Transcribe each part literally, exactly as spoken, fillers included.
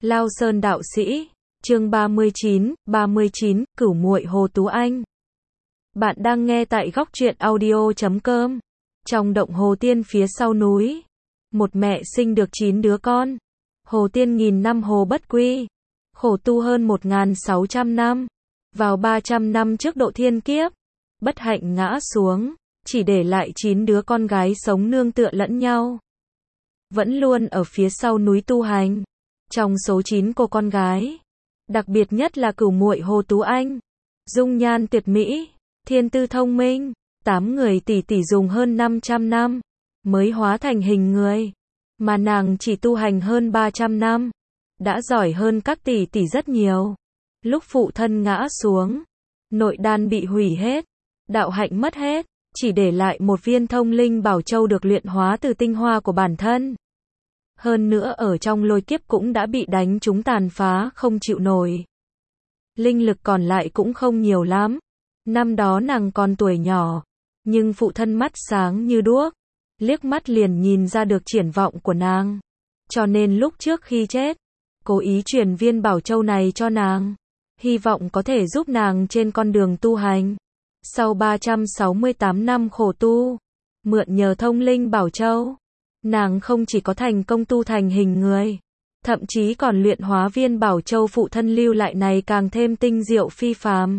Lao Sơn đạo sĩ, chương ba mươi chín, ba mươi chín, Cửu muội Hồ Tú Anh. Bạn đang nghe tại góc truyện audio chấm com. Trong động Hồ Tiên phía sau núi, một mẹ sinh được chín đứa con. Hồ Tiên nghìn năm hồ bất quy, khổ tu hơn một nghìn sáu trăm năm. Vào ba trăm năm trước độ thiên kiếp, bất hạnh ngã xuống, chỉ để lại chín đứa con gái sống nương tựa lẫn nhau. Vẫn luôn ở phía sau núi tu hành. Trong số chín cô con gái, đặc biệt nhất là cửu muội Hồ Tú Anh, dung nhan tuyệt mỹ, thiên tư thông minh, tám người tỷ tỷ dùng hơn năm trăm năm mới hóa thành hình người, mà nàng chỉ tu hành hơn ba trăm năm, đã giỏi hơn các tỷ tỷ rất nhiều. Lúc phụ thân ngã xuống, nội đan bị hủy hết, đạo hạnh mất hết, chỉ để lại một viên thông linh bảo châu được luyện hóa từ tinh hoa của bản thân. Hơn nữa ở trong lôi kiếp cũng đã bị đánh trúng tàn phá không chịu nổi. Linh lực còn lại cũng không nhiều lắm. Năm đó nàng còn tuổi nhỏ, nhưng phụ thân mắt sáng như đuốc, liếc mắt liền nhìn ra được triển vọng của nàng. Cho nên lúc trước khi chết, cố ý truyền viên bảo châu này cho nàng, hy vọng có thể giúp nàng trên con đường tu hành. Sau ba trăm sáu mươi tám năm khổ tu, mượn nhờ thông linh bảo châu, nàng không chỉ có thành công tu thành hình người, thậm chí còn luyện hóa viên bảo châu phụ thân lưu lại này càng thêm tinh diệu phi phàm.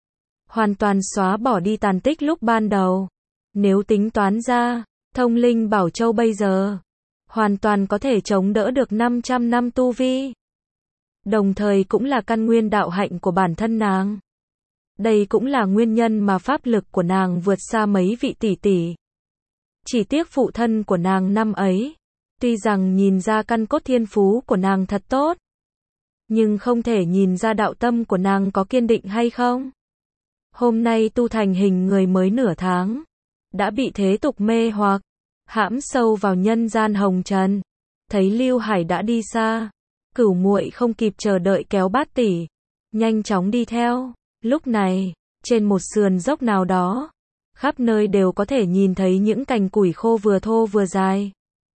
Hoàn toàn xóa bỏ đi tàn tích lúc ban đầu. Nếu tính toán ra, thông linh bảo châu bây giờ, hoàn toàn có thể chống đỡ được năm trăm năm tu vi. Đồng thời cũng là căn nguyên đạo hạnh của bản thân nàng. Đây cũng là nguyên nhân mà pháp lực của nàng vượt xa mấy vị tỷ tỷ. Chỉ tiếc phụ thân của nàng năm ấy, tuy rằng nhìn ra căn cốt thiên phú của nàng thật tốt, nhưng không thể nhìn ra đạo tâm của nàng có kiên định hay không. Hôm nay tu thành hình người mới nửa tháng, đã bị thế tục mê hoặc, hãm sâu vào nhân gian hồng trần. Thấy Lưu Hải đã đi xa, cửu muội không kịp chờ đợi kéo bát tỷ, nhanh chóng đi theo. Lúc này, trên một sườn dốc nào đó, khắp nơi đều có thể nhìn thấy những cành củi khô vừa thô vừa dài.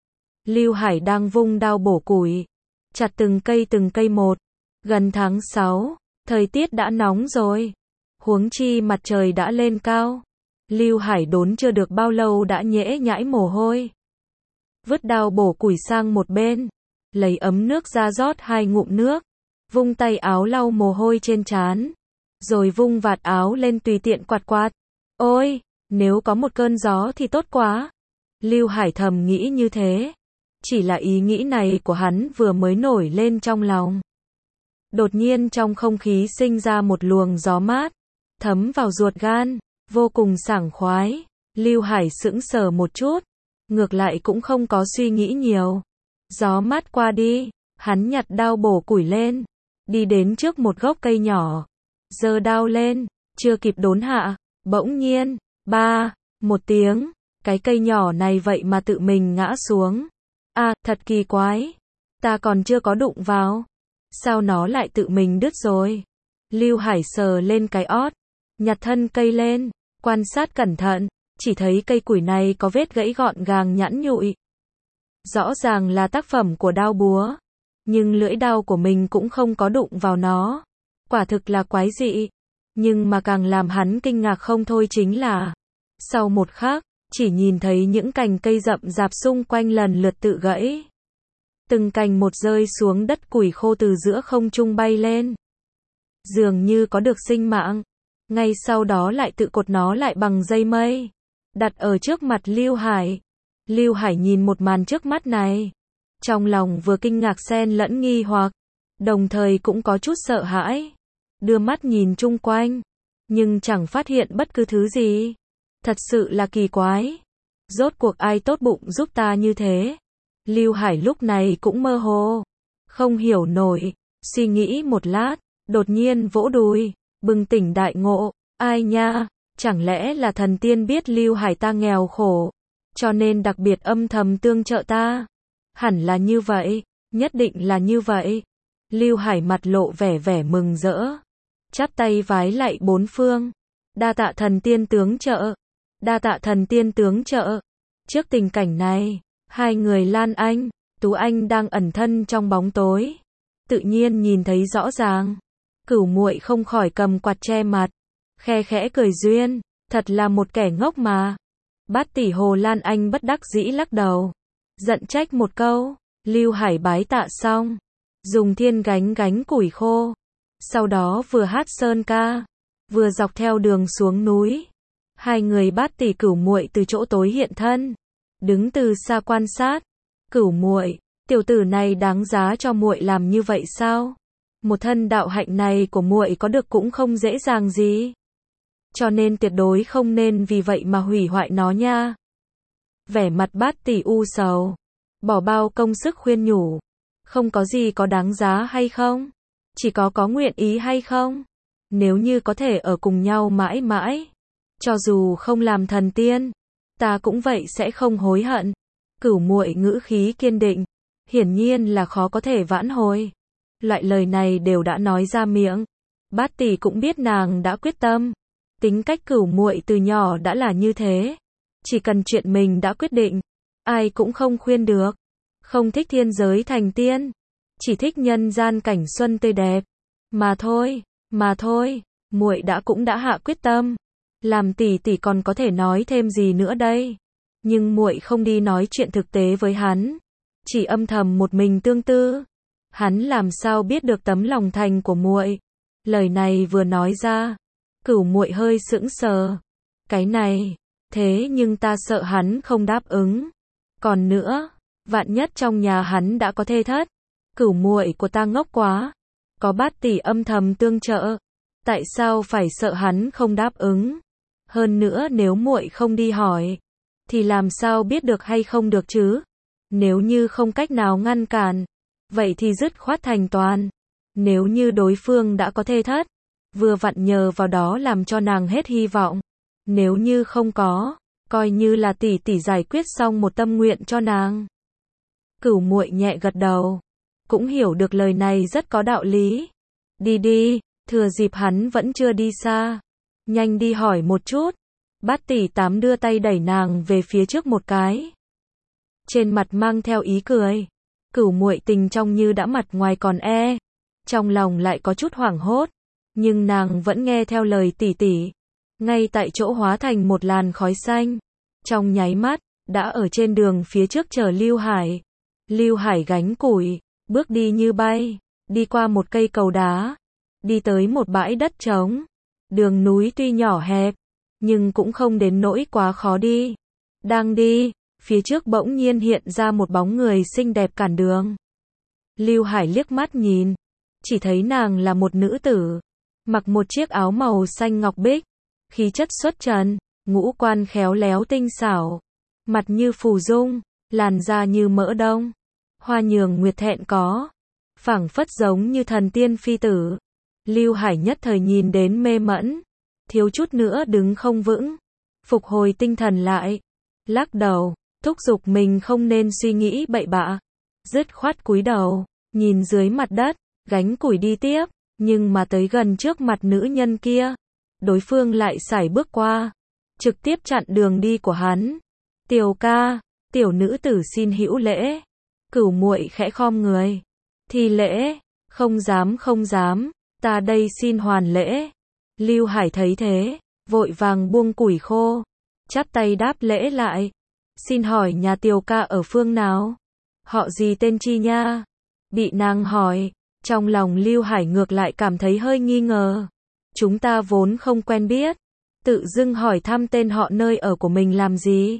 Lưu Hải đang vung đao bổ củi, chặt từng cây từng cây một. Gần tháng sáu, thời tiết đã nóng rồi, huống chi mặt trời đã lên cao. Lưu Hải đốn chưa được bao lâu đã nhễ nhãi mồ hôi. Vứt đao bổ củi sang một bên, lấy ấm nước ra rót hai ngụm nước, vung tay áo lau mồ hôi trên trán, rồi vung vạt áo lên tùy tiện quạt quạt. Ôi, nếu có một cơn gió thì tốt quá. Lưu Hải thầm nghĩ như thế. Chỉ là ý nghĩ này của hắn vừa mới nổi lên trong lòng. Đột nhiên trong không khí sinh ra một luồng gió mát, thấm vào ruột gan, vô cùng sảng khoái. Lưu Hải sững sờ một chút, ngược lại cũng không có suy nghĩ nhiều. Gió mát qua đi, hắn nhặt đao bổ củi lên, đi đến trước một gốc cây nhỏ, giơ đao lên, chưa kịp đốn hạ, bỗng nhiên, ba, một tiếng, cái cây nhỏ này vậy mà tự mình ngã xuống. À, thật kỳ quái, ta còn chưa có đụng vào, sao nó lại tự mình đứt rồi? Lưu Hải sờ lên cái ót, nhặt thân cây lên, quan sát cẩn thận, chỉ thấy cây củi này có vết gãy gọn gàng nhẵn nhụi. Rõ ràng là tác phẩm của đao búa, nhưng lưỡi đao của mình cũng không có đụng vào nó. Quả thực là quái dị, nhưng mà càng làm hắn kinh ngạc không thôi chính là, sau một khắc, chỉ nhìn thấy những cành cây rậm rạp xung quanh lần lượt tự gãy. Từng cành một rơi xuống đất củi khô từ giữa không trung bay lên. Dường như có được sinh mạng. Ngay sau đó lại tự cột nó lại bằng dây mây, đặt ở trước mặt Lưu Hải. Lưu Hải nhìn một màn trước mắt này, trong lòng vừa kinh ngạc xen lẫn nghi hoặc, đồng thời cũng có chút sợ hãi. Đưa mắt nhìn chung quanh, nhưng chẳng phát hiện bất cứ thứ gì. Thật sự là kỳ quái. Rốt cuộc ai tốt bụng giúp ta như thế? Lưu Hải lúc này cũng mơ hồ, không hiểu nổi, suy nghĩ một lát, đột nhiên vỗ đùi, bừng tỉnh đại ngộ. Ai nha, chẳng lẽ là thần tiên biết Lưu Hải ta nghèo khổ, cho nên đặc biệt âm thầm tương trợ ta? Hẳn là như vậy, nhất định là như vậy. Lưu Hải mặt lộ vẻ vẻ mừng rỡ, chắp tay vái lạy bốn phương. Đa tạ thần tiên tướng trợ, đa tạ thần tiên tướng trợ. Trước tình cảnh này, hai người Lan Anh, Tú Anh đang ẩn thân trong bóng tối, tự nhiên nhìn thấy rõ ràng. Cửu muội không khỏi cầm quạt che mặt, khe khẽ cười duyên, thật là một kẻ ngốc mà. Bát tỷ Hồ Lan Anh bất đắc dĩ lắc đầu, giận trách một câu. Lưu Hải bái tạ xong, dùng thiên gánh gánh củi khô, sau đó vừa hát sơn ca, vừa dọc theo đường xuống núi. Hai người Bát tỷ Cửu muội từ chỗ tối hiện thân, đứng từ xa quan sát. Cửu muội, tiểu tử này đáng giá cho muội làm như vậy sao? Một thân đạo hạnh này của muội có được cũng không dễ dàng gì, cho nên tuyệt đối không nên vì vậy mà hủy hoại nó nha. Vẻ mặt Bát tỷ u sầu, bỏ bao công sức khuyên nhủ, không có gì có đáng giá hay không, chỉ có có nguyện ý hay không. Nếu như có thể ở cùng nhau mãi mãi, cho dù không làm thần tiên, ta cũng vậy sẽ không hối hận. Cửu muội ngữ khí kiên định, hiển nhiên là khó có thể vãn hồi. Loại lời này đều đã nói ra miệng, Bát tỷ cũng biết nàng đã quyết tâm. Tính cách Cửu muội từ nhỏ đã là như thế, chỉ cần chuyện mình đã quyết định, ai cũng không khuyên được. Không thích thiên giới thành tiên, chỉ thích nhân gian cảnh xuân tươi đẹp, mà thôi, mà thôi. Muội đã cũng đã hạ quyết tâm, làm tỷ tỷ còn có thể nói thêm gì nữa đây. Nhưng muội không đi nói chuyện thực tế với hắn, chỉ âm thầm một mình tương tư. Hắn làm sao biết được tấm lòng thành của muội? Lời này vừa nói ra, Cửu muội hơi sững sờ. Cái này, thế nhưng ta sợ hắn không đáp ứng. Còn nữa, vạn nhất trong nhà hắn đã có thê thất. Cửu muội của ta ngốc quá, có Bát tỷ âm thầm tương trợ, tại sao phải sợ hắn không đáp ứng? Hơn nữa nếu muội không đi hỏi, thì làm sao biết được hay không được chứ? Nếu như không cách nào ngăn cản, vậy thì dứt khoát thành toàn. Nếu như đối phương đã có thê thất, vừa vặn nhờ vào đó làm cho nàng hết hy vọng. Nếu như không có, coi như là tỷ tỷ giải quyết xong một tâm nguyện cho nàng. Cửu muội nhẹ gật đầu, cũng hiểu được lời này rất có đạo lý. Đi đi, thừa dịp hắn vẫn chưa đi xa, nhanh đi hỏi một chút. Bát tỷ Tám đưa tay đẩy nàng về phía trước một cái, trên mặt mang theo ý cười. Cửu muội tình trong như đã mặt ngoài còn e, trong lòng lại có chút hoảng hốt, nhưng nàng vẫn nghe theo lời tỷ tỷ, ngay tại chỗ hóa thành một làn khói xanh. Trong nháy mắt, đã ở trên đường phía trước chờ Lưu Hải. Lưu Hải gánh củi, bước đi như bay, đi qua một cây cầu đá, đi tới một bãi đất trống. Đường núi tuy nhỏ hẹp, nhưng cũng không đến nỗi quá khó đi. Đang đi, phía trước bỗng nhiên hiện ra một bóng người xinh đẹp cản đường. Lưu Hải liếc mắt nhìn, chỉ thấy nàng là một nữ tử, mặc một chiếc áo màu xanh ngọc bích, khí chất xuất trần, ngũ quan khéo léo tinh xảo, mặt như phù dung, làn da như mỡ đông, hoa nhường nguyệt thẹn có, phảng phất giống như thần tiên phi tử. Lưu Hải nhất thời nhìn đến mê mẫn, thiếu chút nữa đứng không vững, phục hồi tinh thần lại, lắc đầu, thúc giục mình không nên suy nghĩ bậy bạ, dứt khoát cúi đầu, nhìn dưới mặt đất, gánh củi đi tiếp, nhưng mà tới gần trước mặt nữ nhân kia, đối phương lại sải bước qua, trực tiếp chặn đường đi của hắn. Tiểu ca, tiểu nữ tử xin hữu lễ. Cửu muội khẽ khom người, thi lễ, không dám không dám, ta đây xin hoàn lễ. Lưu Hải thấy thế, vội vàng buông củi khô, chắp tay đáp lễ lại. Xin hỏi nhà tiểu ca ở phương nào? Họ gì tên chi nha? Bị nàng hỏi, trong lòng Lưu Hải ngược lại cảm thấy hơi nghi ngờ. Chúng ta vốn không quen biết, tự dưng hỏi thăm tên họ nơi ở của mình làm gì?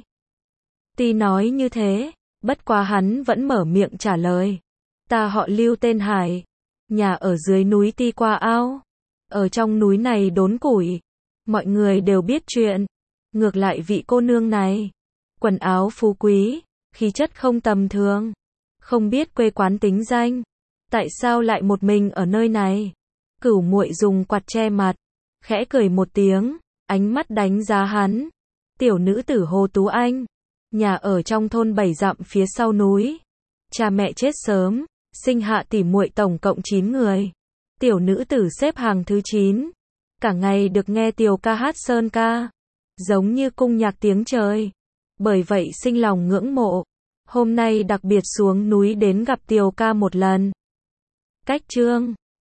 Tuy nói như thế, bất quá hắn vẫn mở miệng trả lời. Ta họ Lưu tên Hải, nhà ở dưới núi Ti Qua Ao, ở trong núi này đốn củi. Mọi người đều biết chuyện. Ngược lại vị cô nương này, quần áo phú quý, khí chất không tầm thường, không biết quê quán tính danh, tại sao lại một mình ở nơi này? Cửu muội dùng quạt che mặt, khẽ cười một tiếng, ánh mắt đánh giá hắn. Tiểu nữ tử Hồ Tú Anh, nhà ở trong thôn bảy dặm phía sau núi. Cha mẹ chết sớm, sinh hạ tỉ muội tổng cộng chín người. Tiểu nữ tử xếp hàng thứ chín, cả ngày được nghe tiểu ca hát sơn ca, giống như cung nhạc tiếng trời. Bởi vậy sinh lòng ngưỡng mộ, hôm nay đặc biệt xuống núi đến gặp tiểu ca một lần. Cách chương